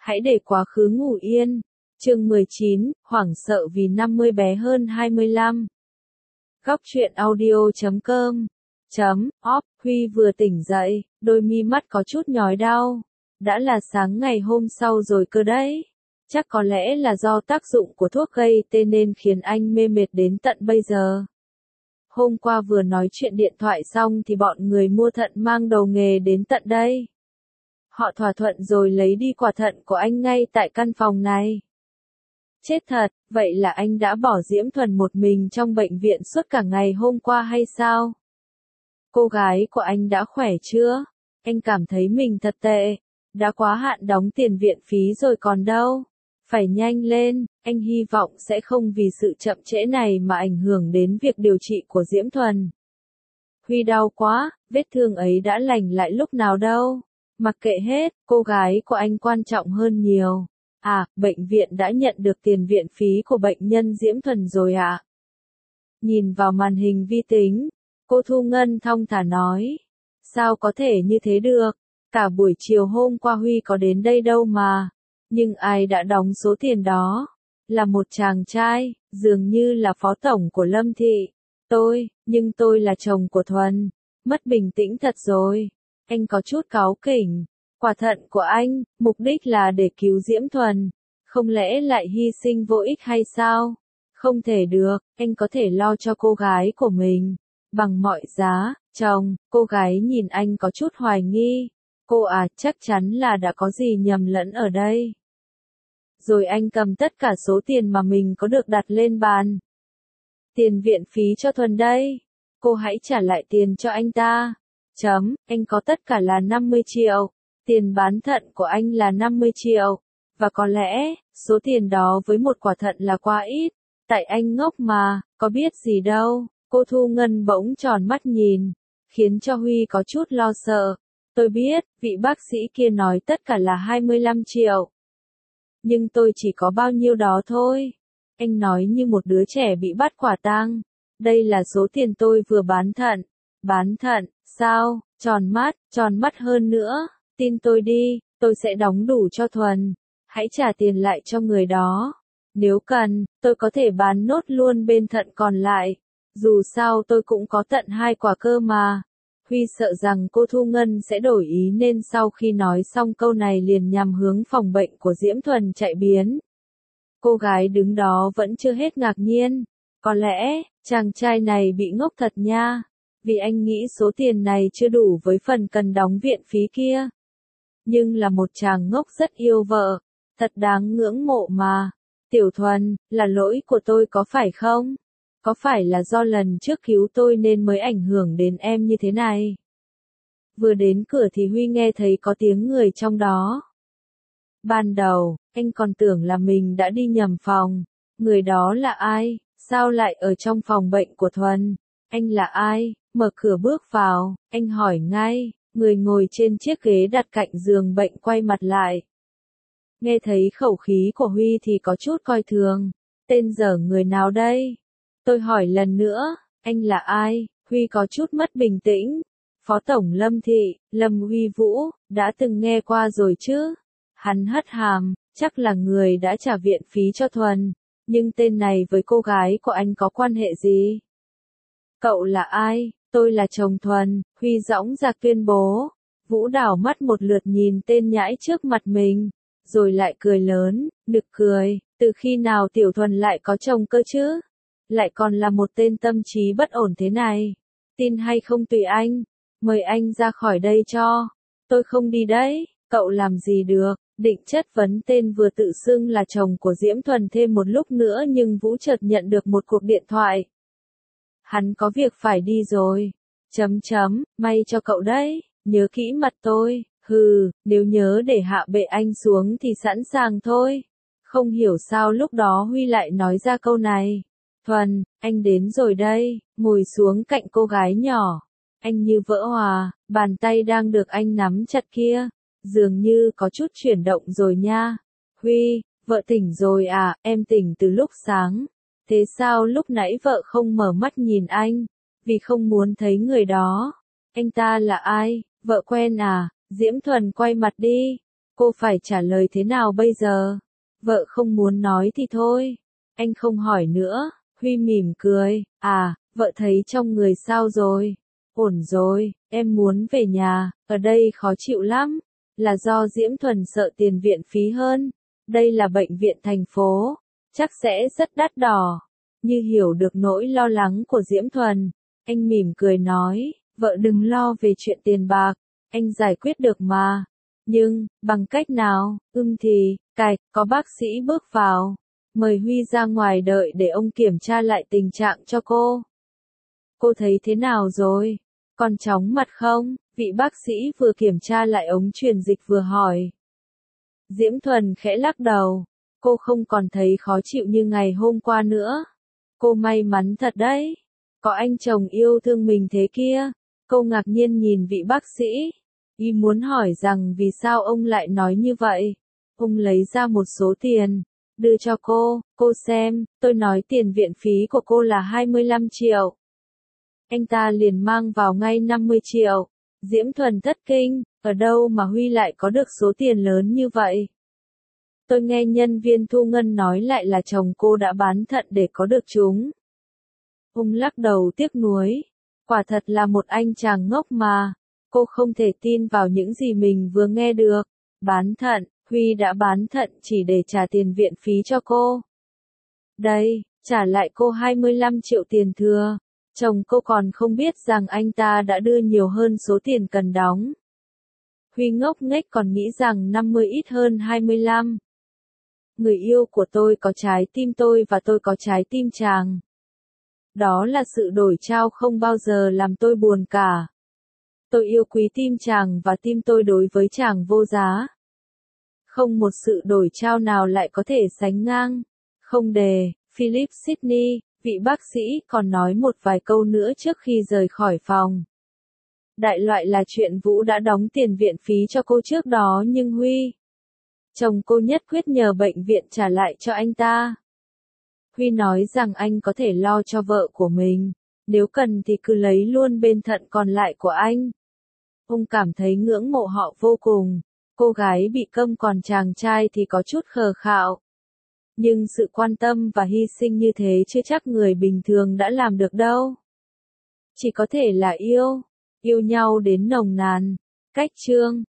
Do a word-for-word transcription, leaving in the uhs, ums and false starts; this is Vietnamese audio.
Hãy để quá khứ ngủ yên. Chương mười chín, hoảng sợ vì năm mươi bé hơn hai mươi lăm. Góc truyện audio chấm com chấm op Huy vừa tỉnh dậy, đôi mi mắt có chút nhói đau. Đã là sáng ngày hôm sau rồi cơ đấy. Chắc có lẽ là do tác dụng của thuốc gây tê nên khiến anh mê mệt đến tận bây giờ. Hôm qua vừa nói chuyện điện thoại xong thì bọn người mua thận mang đầu nghề đến tận đây. Họ thỏa thuận rồi lấy đi quả thận của anh ngay tại căn phòng này. Chết thật, vậy là anh đã bỏ Diễm Thuần một mình trong bệnh viện suốt cả ngày hôm qua hay sao? Cô gái của anh đã khỏe chưa? Anh cảm thấy mình thật tệ. Đã quá hạn đóng tiền viện phí rồi còn đâu. Phải nhanh lên, anh hy vọng sẽ không vì sự chậm trễ này mà ảnh hưởng đến việc điều trị của Diễm Thuần. Huy đau quá, vết thương ấy đã lành lại lúc nào đâu. Mặc kệ hết, cô gái của anh quan trọng hơn nhiều. À, bệnh viện đã nhận được tiền viện phí của bệnh nhân Diễm Thuần rồi ạ. À? Nhìn vào màn hình vi tính, cô Thu Ngân thong thả nói. Sao có thể như thế được? Cả buổi chiều hôm qua Huy có đến đây đâu mà. Nhưng ai đã đóng số tiền đó? Là một chàng trai, dường như là phó tổng của Lâm Thị. Tôi, nhưng tôi là chồng của Thuần. Mất bình tĩnh thật rồi. Anh có chút cáu kỉnh. Quả thận của anh, mục đích là để cứu Diễm Thuần. Không lẽ lại hy sinh vô ích hay sao? Không thể được, anh có thể lo cho cô gái của mình. Bằng mọi giá, chồng, cô gái nhìn anh có chút hoài nghi. Cô à, chắc chắn là đã có gì nhầm lẫn ở đây. Rồi anh cầm tất cả số tiền mà mình có được đặt lên bàn. Tiền viện phí cho Thuần đây. Cô hãy trả lại tiền cho anh ta. Chấm, anh có tất cả là năm mươi triệu. Tiền bán thận của anh là năm mươi triệu. Và có lẽ, số tiền đó với một quả thận là quá ít. Tại anh ngốc mà, có biết gì đâu. Cô Thu Ngân bỗng tròn mắt nhìn. Khiến cho Huy có chút lo sợ. Tôi biết, vị bác sĩ kia nói tất cả là hai mươi lăm triệu. Nhưng tôi chỉ có bao nhiêu đó thôi. Anh nói như một đứa trẻ bị bắt quả tang. Đây là số tiền tôi vừa bán thận. Bán thận, sao? Tròn mắt, tròn mắt hơn nữa. Tin tôi đi, tôi sẽ đóng đủ cho Thuần. Hãy trả tiền lại cho người đó. Nếu cần, tôi có thể bán nốt luôn bên thận còn lại. Dù sao tôi cũng có tận hai quả cơ mà. Huy sợ rằng cô Thu Ngân sẽ đổi ý nên sau khi nói xong câu này liền nhằm hướng phòng bệnh của Diễm Thuần chạy biến. Cô gái đứng đó vẫn chưa hết ngạc nhiên. Có lẽ, chàng trai này bị ngốc thật nha. Vì anh nghĩ số tiền này chưa đủ với phần cần đóng viện phí kia. Nhưng là một chàng ngốc rất yêu vợ. Thật đáng ngưỡng mộ mà. Tiểu Thuần, là lỗi của tôi có phải không? Có phải là do lần trước cứu tôi nên mới ảnh hưởng đến em như thế này? Vừa đến cửa thì Huy nghe thấy có tiếng người trong đó. Ban đầu, anh còn tưởng là mình đã đi nhầm phòng. Người đó là ai? Sao lại ở trong phòng bệnh của Thuần? Anh là ai? Mở cửa bước vào, anh hỏi ngay. Người ngồi trên chiếc ghế đặt cạnh giường bệnh quay mặt lại. Nghe thấy khẩu khí của Huy thì có chút coi thường. Tên dở người nào đây? Tôi hỏi lần nữa, anh là ai? Huy có chút mất bình tĩnh. Phó Tổng Lâm Thị, Lâm Huy Vũ, đã từng nghe qua rồi chứ? Hắn hất hàm, chắc là người đã trả viện phí cho Thuần. Nhưng tên này với cô gái của anh có quan hệ gì? Cậu là ai? Tôi là chồng Thuần, Huy dõng dạc tuyên bố. Vũ đảo mắt một lượt nhìn tên nhãi trước mặt mình. Rồi lại cười lớn, nực cười, từ khi nào Tiểu Thuần lại có chồng cơ chứ? Lại còn là một tên tâm trí bất ổn thế này. Tin hay không tùy anh. Mời anh ra khỏi đây cho. Tôi không đi đấy. Cậu làm gì được. Định chất vấn tên vừa tự xưng là chồng của Diễm Thuần thêm một lúc nữa nhưng Vũ chợt nhận được một cuộc điện thoại. Hắn có việc phải đi rồi. Chấm chấm, may cho cậu đấy. Nhớ kỹ mặt tôi. Hừ, nếu nhớ để hạ bệ anh xuống thì sẵn sàng thôi. Không hiểu sao lúc đó Huy lại nói ra câu này. Thuần, anh đến rồi đây, ngồi xuống cạnh cô gái nhỏ. Anh như vỡ hòa, bàn tay đang được anh nắm chặt kia. Dường như có chút chuyển động rồi nha. Huy, vợ tỉnh rồi à, em tỉnh từ lúc sáng. Thế sao lúc nãy vợ không mở mắt nhìn anh? Vì không muốn thấy người đó. Anh ta là ai? Vợ quen à? Diễm Thuần quay mặt đi. Cô phải trả lời thế nào bây giờ? Vợ không muốn nói thì thôi. Anh không hỏi nữa. Huy mỉm cười. À, vợ thấy trong người sao rồi? Ổn rồi, em muốn về nhà, ở đây khó chịu lắm. Là do Diễm Thuần sợ tiền viện phí hơn. Đây là bệnh viện thành phố, chắc sẽ rất đắt đỏ. Như hiểu được nỗi lo lắng của Diễm Thuần, anh mỉm cười nói, vợ đừng lo về chuyện tiền bạc, anh giải quyết được mà. Nhưng, bằng cách nào? Ưng thì, cài, có bác sĩ bước vào. Mời Huy ra ngoài đợi để ông kiểm tra lại tình trạng cho cô. Cô thấy thế nào rồi? Còn chóng mặt không? Vị bác sĩ vừa kiểm tra lại ống truyền dịch vừa hỏi. Diễm Thuần khẽ lắc đầu. Cô không còn thấy khó chịu như ngày hôm qua nữa. Cô may mắn thật đấy. Có anh chồng yêu thương mình thế kia. Cô ngạc nhiên nhìn vị bác sĩ. Y muốn hỏi rằng vì sao ông lại nói như vậy. Ông lấy ra một số tiền. Đưa cho cô. Cô xem, tôi nói tiền viện phí của cô là hai mươi lăm triệu. Anh ta liền mang vào ngay năm mươi triệu. Diễm Thuần thất kinh, ở đâu mà Huy lại có được số tiền lớn như vậy? Tôi nghe nhân viên thu ngân nói lại là chồng cô đã bán thận để có được chúng. Ông lắc đầu tiếc nuối. Quả thật là một anh chàng ngốc mà. Cô không thể tin vào những gì mình vừa nghe được. Bán thận, Huy đã bán thận chỉ để trả tiền viện phí cho cô. Đây, trả lại cô hai mươi lăm triệu tiền thừa. Chồng cô còn không biết rằng anh ta đã đưa nhiều hơn số tiền cần đóng. Huy ngốc nghếch còn nghĩ rằng năm mươi ít hơn hai mươi lăm. Người yêu của tôi có trái tim tôi và tôi có trái tim chàng. Đó là sự đổi trao không bao giờ làm tôi buồn cả. Tôi yêu quý tim chàng và tim tôi đối với chàng vô giá. Không một sự đổi trao nào lại có thể sánh ngang. Không đề, Philip Sidney, vị bác sĩ còn nói một vài câu nữa trước khi rời khỏi phòng. Đại loại là chuyện Vũ đã đóng tiền viện phí cho cô trước đó nhưng Huy, chồng cô nhất quyết nhờ bệnh viện trả lại cho anh ta. Huy nói rằng anh có thể lo cho vợ của mình, nếu cần thì cứ lấy luôn bên thận còn lại của anh. Ông cảm thấy ngưỡng mộ họ vô cùng, cô gái bị câm còn chàng trai thì có chút khờ khạo. Nhưng sự quan tâm và hy sinh như thế chưa chắc người bình thường đã làm được đâu. Chỉ có thể là yêu, yêu nhau đến nồng nàn. Cách chương